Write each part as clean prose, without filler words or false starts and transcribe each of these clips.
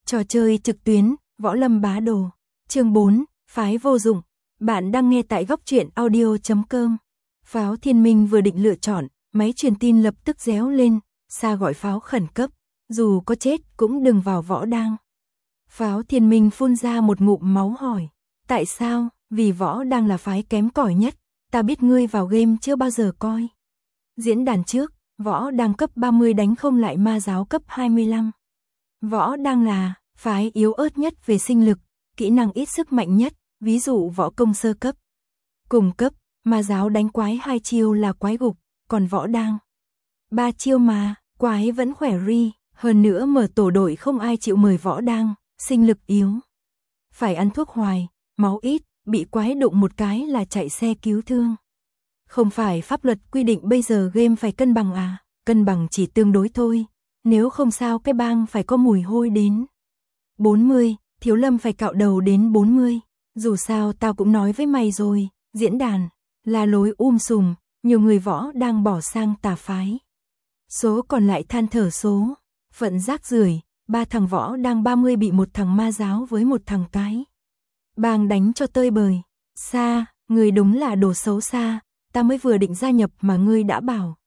Trò chơi trực tuyến, Võ Lâm Bá Đồ. Chương 4, Phái vô dụng. Bạn đang nghe tại góc truyện audio.com. Pháo Thiên Minh vừa định lựa chọn, máy truyền tin lập tức réo lên, Sa gọi pháo khẩn cấp, dù có chết cũng đừng vào Võ Đang. Pháo Thiên Minh phun ra một ngụm máu hỏi, tại sao? Vì Võ Đang là phái kém cỏi nhất, ta biết ngươi vào game chưa bao giờ coi. Diễn đàn trước, Võ Đang cấp 30 đánh không lại ma giáo cấp 25. Võ Đang là phái yếu ớt nhất về sinh lực, kỹ năng ít sức mạnh nhất, ví dụ võ công sơ cấp. Cùng cấp, ma giáo đánh quái 2 chiêu là quái gục, còn Võ Đang 3 chiêu mà, quái vẫn khỏe ri, hơn nữa mở tổ đội không ai chịu mời Võ Đang, sinh lực yếu. Phải ăn thuốc hoài, máu ít, bị quái đụng một cái là chạy xe cứu thương. Không phải pháp luật quy định bây giờ game phải cân bằng à, cân bằng chỉ tương đối thôi, nếu không sao cái bang phải có mùi hôi đến 40, Thiếu Lâm phải cạo đầu đến 40, dù sao tao cũng nói với mày rồi, diễn đàn là lối sùm, nhiều người Võ đang bỏ sang tà phái. Số còn lại than thở số, phận rác rưởi, 3 thằng Võ đang 30 bị một thằng ma giáo với một thằng cái bang đánh cho tơi bời. Sa, người đúng là đồ xấu xa, ta mới vừa định gia nhập mà ngươi đã bảo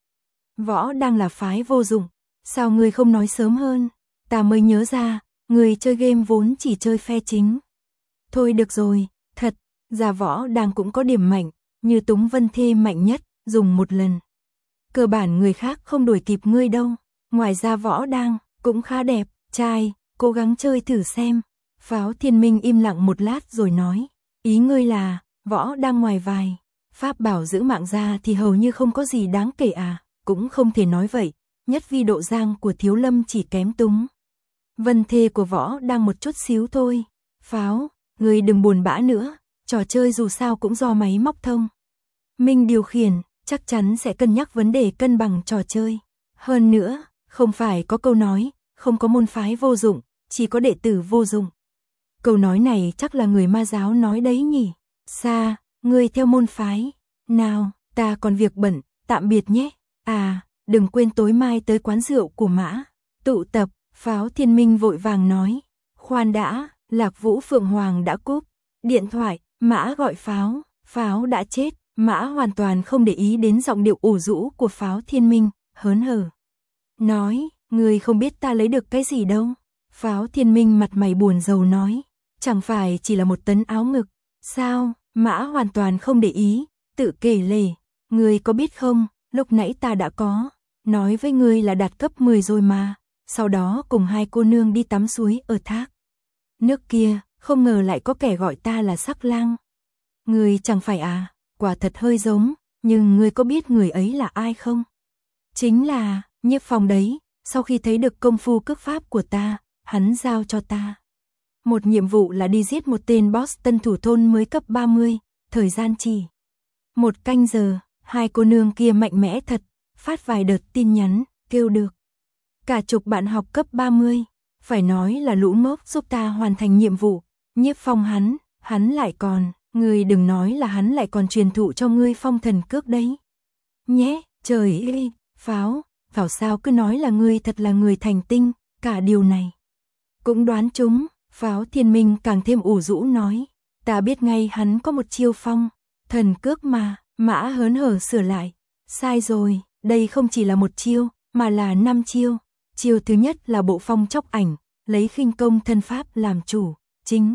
Võ đang là phái vô dụng, sao ngươi không nói sớm hơn, ta mới nhớ ra, người chơi game vốn chỉ chơi phe chính. Thôi được rồi, thật, ra Võ đang cũng có điểm mạnh, như Túng Vân Thê mạnh nhất, dùng một lần. Cơ bản người khác không đuổi kịp ngươi đâu, ngoài ra Võ đang cũng khá đẹp, trai, cố gắng chơi thử xem. Pháo Thiên Minh im lặng một lát rồi nói, ý ngươi là, Võ đang ngoài vài pháp bảo giữ mạng ra thì hầu như không có gì đáng kể à, cũng không thể nói vậy, nhất vi độ giang của Thiếu Lâm chỉ kém Túng Vân Thê của Võ đang một chút xíu thôi. Pháo, ngươi đừng buồn bã nữa, trò chơi dù sao cũng do máy móc thông minh điều khiển, chắc chắn sẽ cân nhắc vấn đề cân bằng trò chơi. Hơn nữa, không phải có câu nói, không có môn phái vô dụng, chỉ có đệ tử vô dụng. Câu nói này chắc là người ma giáo nói đấy nhỉ. Sa, ngươi theo môn phái nào, ta còn việc bận, tạm biệt nhé. À, đừng quên tối mai tới quán rượu của Mã tụ tập. Pháo Thiên Minh vội vàng nói, khoan đã, Lạc Vũ Phượng Hoàng đã cúp điện thoại, Mã gọi Pháo, Pháo đã chết. Mã hoàn toàn không để ý đến giọng điệu ủ rũ của Pháo Thiên Minh, hớn hở nói, ngươi không biết ta lấy được cái gì đâu. Pháo Thiên Minh mặt mày buồn rầu nói, chẳng phải chỉ là một tấn áo ngực, sao? Mã hoàn toàn không để ý, tự kể lể, ngươi có biết không, lúc nãy ta đã có nói với ngươi là đạt cấp 10 rồi mà, sau đó cùng 2 cô nương đi tắm suối ở thác nước kia, không ngờ lại có kẻ gọi ta là Sắc Lang. Ngươi chẳng phải à, quả thật hơi giống, nhưng ngươi có biết người ấy là ai không? Chính là Nhiếp Phong đấy, sau khi thấy được công phu cước pháp của ta, hắn giao cho ta một nhiệm vụ là đi giết một tên boss tân thủ thôn mới cấp 30, thời gian chỉ 1 canh giờ. 2 cô nương kia mạnh mẽ thật, phát vài đợt tin nhắn, kêu được cả chục bạn học cấp 30, phải nói là lũ ngốc giúp ta hoàn thành nhiệm vụ. Nhiếp Phong hắn lại còn, ngươi đừng nói là hắn lại còn truyền thụ cho ngươi phong thần cước đấy nhé. Trời ơi, Pháo sao cứ nói là ngươi thật là người thành tinh, cả điều này cũng đoán trúng. Pháo Thiên Minh càng thêm ủ rũ nói, ta biết ngay hắn có một chiêu phong thần cước mà. Mã hớn hở sửa lại, sai rồi, đây không chỉ là một chiêu, mà là 5 chiêu. Chiêu thứ nhất là bộ phong chóc ảnh, lấy khinh công thân pháp làm chủ, chính.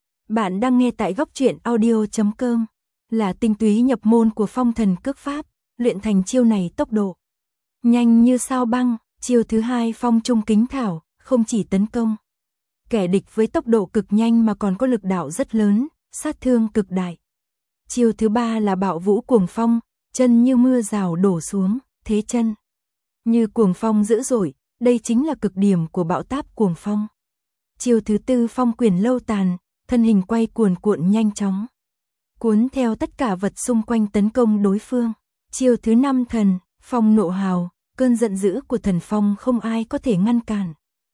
Bạn đang nghe tại góc truyện audio.com, là tinh túy nhập môn của phong thần cước pháp, luyện thành chiêu này tốc độ nhanh như sao băng. Chiêu thứ hai phong trung kính thảo, không chỉ tấn công kẻ địch với tốc độ cực nhanh mà còn có lực đạo rất lớn, sát thương cực đại. Chiêu thứ ba là bạo vũ cuồng phong, chân như mưa rào đổ xuống, thế chân như cuồng phong dữ dội, đây chính là cực điểm của bão táp cuồng phong. Chiêu thứ tư phong quyền lâu tàn, thân hình quay cuồn cuộn nhanh chóng, cuốn theo tất cả vật xung quanh tấn công đối phương. Chiêu thứ 5 thần phong nộ hào, cơn giận dữ của thần phong không ai có thể ngăn cản.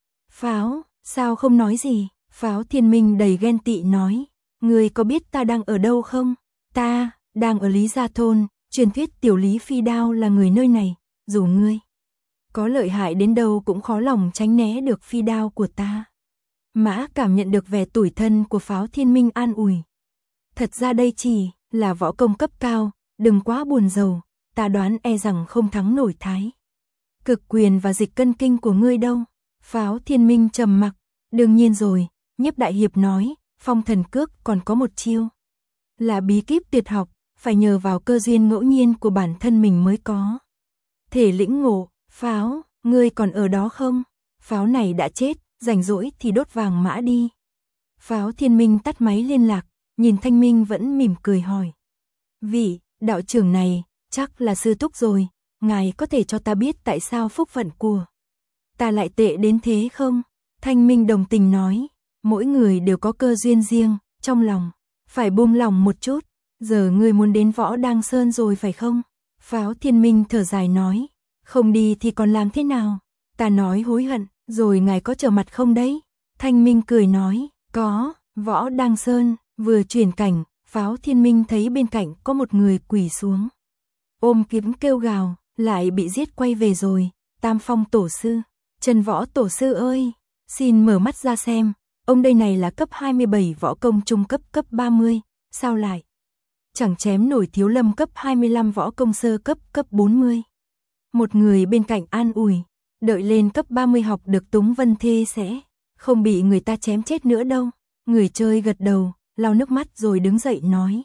Pháo, sao không nói gì? Pháo Thiên Minh đầy ghen tị nói, ngươi có biết ta đang ở đâu không? Ta đang ở Lý Gia Thôn, truyền thuyết tiểu Lý Phi Đao là người nơi này, dù ngươi có lợi hại đến đâu cũng khó lòng tránh né được phi đao của ta. Mã cảm nhận được vẻ tủi thân của Pháo Thiên Minh an ủi. Thật ra đây chỉ là võ công cấp cao, đừng quá buồn rầu, ta đoán e rằng không thắng nổi Thái Cực Quyền và Dịch Cân Kinh của ngươi đâu. Pháo Thiên Minh trầm mặc, đương nhiên rồi, Nhiếp đại hiệp nói, Phong Thần Cước còn có một chiêu. Là bí kíp tuyệt học, phải nhờ vào cơ duyên ngẫu nhiên của bản thân mình mới có thể lĩnh ngộ. Pháo, ngươi còn ở đó không? Pháo này đã chết, rảnh rỗi thì đốt vàng mã đi. Pháo Thiên Minh tắt máy liên lạc, nhìn Thanh Minh vẫn mỉm cười hỏi. Vị đạo trưởng này, chắc là sư thúc rồi, ngài có thể cho ta biết tại sao phúc phận của ta lại tệ đến thế không? Thanh Minh đồng tình nói, mỗi người đều có cơ duyên riêng, trong lòng phải buông lòng một chút. Giờ ngươi muốn đến Võ Đăng Sơn rồi phải không? Pháo Thiên Minh thở dài nói, không đi thì còn làm thế nào? Ta nói hối hận, rồi ngài có trở mặt không đấy? Thanh Minh cười nói, có. Võ Đăng Sơn vừa chuyển cảnh, Pháo Thiên Minh thấy bên cạnh có một người quỳ xuống, ôm kiếm kêu gào, lại bị giết quay về rồi. Tam Phong tổ sư, Trần Võ tổ sư ơi, xin mở mắt ra xem, ông đây này là cấp 27 võ công trung cấp cấp 30, sao lại chẳng chém nổi Thiếu Lâm cấp 25 võ công sơ cấp cấp 40. Một người bên cạnh an ủi, đợi lên cấp 30 học được Túng Vân Thê sẽ không bị người ta chém chết nữa đâu. Người chơi gật đầu, lau nước mắt rồi đứng dậy nói,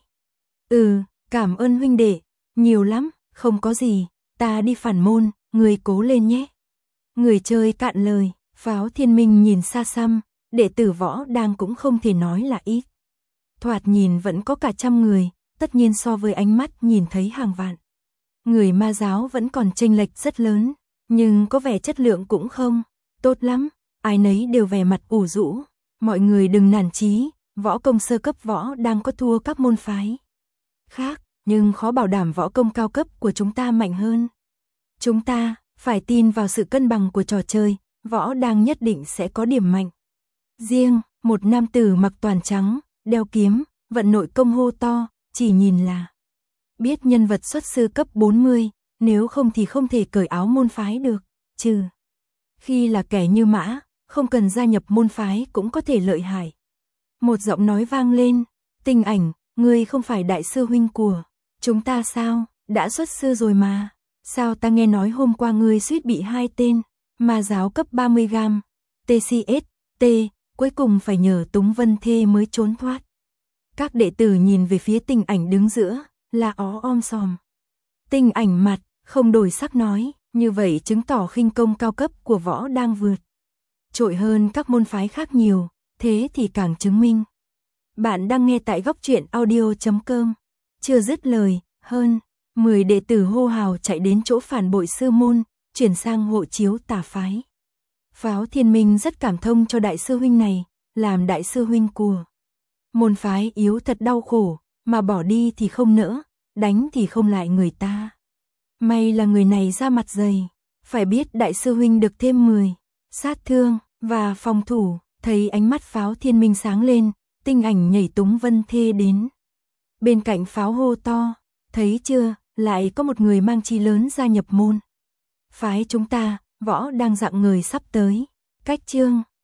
cảm ơn huynh đệ, nhiều lắm, không có gì, ta đi phản môn, người cố lên nhé. Người chơi cạn lời. Pháo Thiên Minh nhìn xa xăm, đệ tử Võ Đang cũng không thể nói là ít. Thoạt nhìn vẫn có cả trăm người, tất nhiên so với ánh mắt nhìn thấy hàng vạn người Ma giáo vẫn còn chênh lệch rất lớn, nhưng có vẻ chất lượng cũng không tốt lắm, ai nấy đều vẻ mặt ủ rũ. Mọi người đừng nản chí, võ công sơ cấp Võ Đang có thua các môn phái khác, nhưng khó bảo đảm võ công cao cấp của chúng ta mạnh hơn. Chúng ta phải tin vào sự cân bằng của trò chơi, Võ Đang nhất định sẽ có điểm mạnh riêng. Một nam tử mặc toàn trắng, đeo kiếm, vận nội công hô to, chỉ nhìn là biết nhân vật xuất sư cấp 40, nếu không thì không thể cởi áo môn phái được, trừ khi là kẻ như Mã, không cần gia nhập môn phái cũng có thể lợi hại. Một giọng nói vang lên, Tinh Ảnh, ngươi không phải đại sư huynh của chúng ta sao? Đã xuất sư rồi mà, sao ta nghe nói hôm qua ngươi suýt bị 2 tên Ma giáo cấp 30 gam TCST, cuối cùng phải nhờ Túng Vân Thê mới trốn thoát. Các đệ tử nhìn về phía Tinh Ảnh đứng giữa, là om sòm. Tinh Ảnh mặt không đổi sắc nói, như vậy chứng tỏ khinh công cao cấp của Võ Đang vượt trội hơn các môn phái khác nhiều, thế thì càng chứng minh. Bạn đang nghe tại góc truyện audio.com. Chưa dứt lời, hơn 10 đệ tử hô hào chạy đến chỗ phản bội sư môn, chuyển sang hộ chiếu tà phái. Pháo Thiên Minh rất cảm thông cho đại sư huynh này, làm đại sư huynh của môn phái yếu thật đau khổ, mà bỏ đi thì không nỡ, đánh thì không lại người ta. May là người này ra mặt dày, phải biết đại sư huynh được thêm 10 sát thương và phòng thủ. Thấy ánh mắt Pháo Thiên Minh sáng lên, Tinh Ảnh nhảy Túng Vân Thê đến bên cạnh Pháo hô to, thấy chưa, lại có một người mang chi lớn gia nhập môn phái chúng ta. Võ Đang dạng người sắp tới. Cách chương